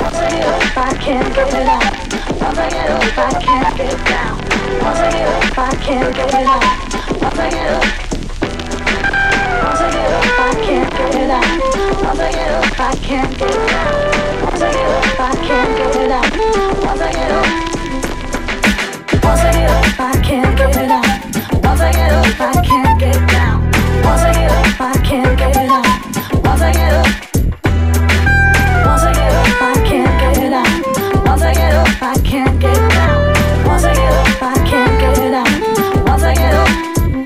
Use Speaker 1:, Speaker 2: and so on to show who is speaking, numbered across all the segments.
Speaker 1: Once I get up, I can't get it out. Once I get up, I can't get down. Once I get up, I can't get it out. Once I get up, once I get up, I can't get it out. Once I get up, I can't get down. Once I get up, I can't get it out. Once I get up, once I get up, I can't get it out. Once I get up, I can't get down. Once I get up, I can't get it out. Once I get up, once I get up, I can't get it out. Once I get up, I can't get down. Once I get up, I can't get it out. Once I get up.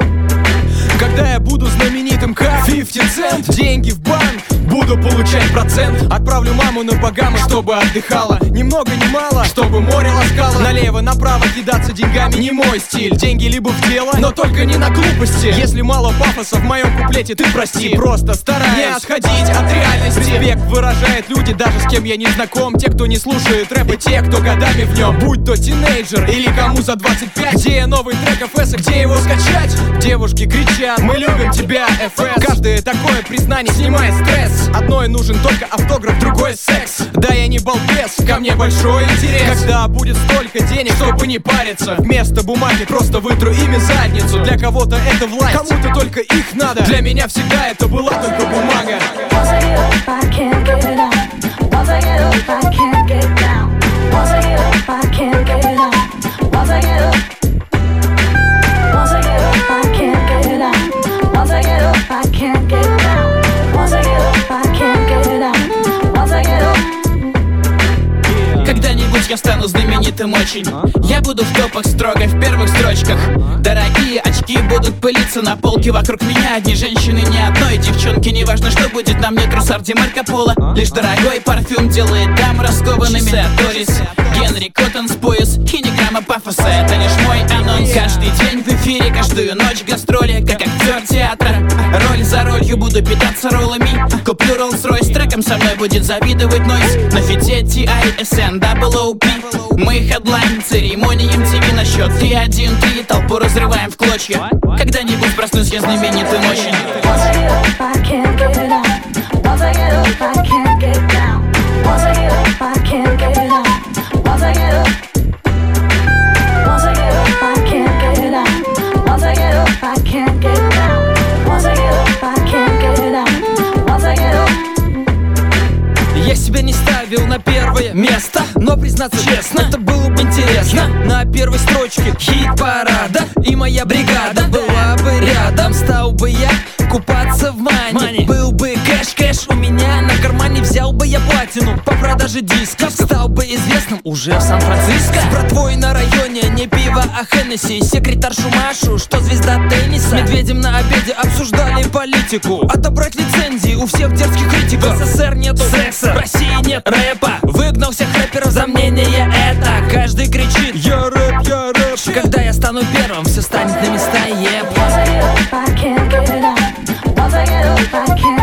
Speaker 2: Когда я буду знаменитым как 50 Cent, деньги в банк, буду получать процент. Отправлю маму на Багамы, чтобы отдыхала. Ни много ни мало, чтобы море ласкало. Налево, направо кидаться деньгами не мой стиль. Деньги либо в дело, но только не на глупости. Если мало пафоса в моем куплете, ты прости. Просто стараюсь не отходить от реальности. Респект выражает люди, даже с кем я не знаком. Те, кто не слушает рэп, и те, кто годами в нем. Будь то тинейджер или кому за 25. Где новый трек ФС, где его скачать? Девушки кричат: мы любим тебя, ФС. Каждое такое признание снимает стресс. Одной нужен только автограф, другой секс. Да я не балбес, ко мне большой интерес. Когда будет столько денег, чтобы не париться, вместо бумаги просто вытру ими задницу. Для кого-то это власть, кому-то только их надо. Для меня всегда это была только бумага.
Speaker 1: Once I get up, I can't get it out. Once I get up, I can't get down. Once I get up, I can't get it out. Once I get up, once I get up, I can't get it out. Once I get up, I can't get down. Once I get up, I can't get it out. Once I get up.
Speaker 3: Когда-нибудь я стану знаменитым очень. Я буду в топах строго в первых строчках. Дорогие очки будут пылиться на полке вокруг меня. Одни женщины, ни одной девчонки. Неважно, что будет на мне, трусарди Марко Поло. Лишь дорогой парфюм делает дам раскованными. Торис, Генри Коттонс пояс и ни грамма пафоса. Это лишь мой анонс. Каждый день в эфире, каждую ночь гастроли. Как актер театра, роль за ролью буду питаться роллами. Куплю Rolls-Royce, треком со мной будет завидовать нойз. На фите TISN WOP. Мы хедлайн, церемония MTV на счет 3-1-3. Толпу разрываем в клочья. Когда-нибудь проснусь я знаменитым очень.
Speaker 1: Once I get up, I can't get it out. Once I get up, I can't get down. Once I get up, I can't get it out. Once I get up, once I get up, I can't get it out. Once I get up, I can't get down. Once I get up, I can't get it out. Once I get up.
Speaker 2: Я себя не ставил на первое место, но признаться честно, это было бы интересно. На первой строчке хит-парада, и моя бригада была бы рядом. Стал бы я купаться в мане, был бы кэш у меня на кармане. Взял бы я платину по продаже дисков, стал бы известным уже в Сан-Франциско. С братвой на районе не пиво, а Хеннесси. Секретаршу Машу, что звезда тенниса. Медведем на обеде обсуждали политику. Отобрать лицензии у всех дерзких критиков. В СССР нету секса, в России нет рэпа. Выгнал всех рэперов за мнение это. Каждый кричит: я рэп, я рэп. Когда я стану первым, все станет на места, еп.
Speaker 1: Once I get up, I can't get it out. Once I get up, I can't.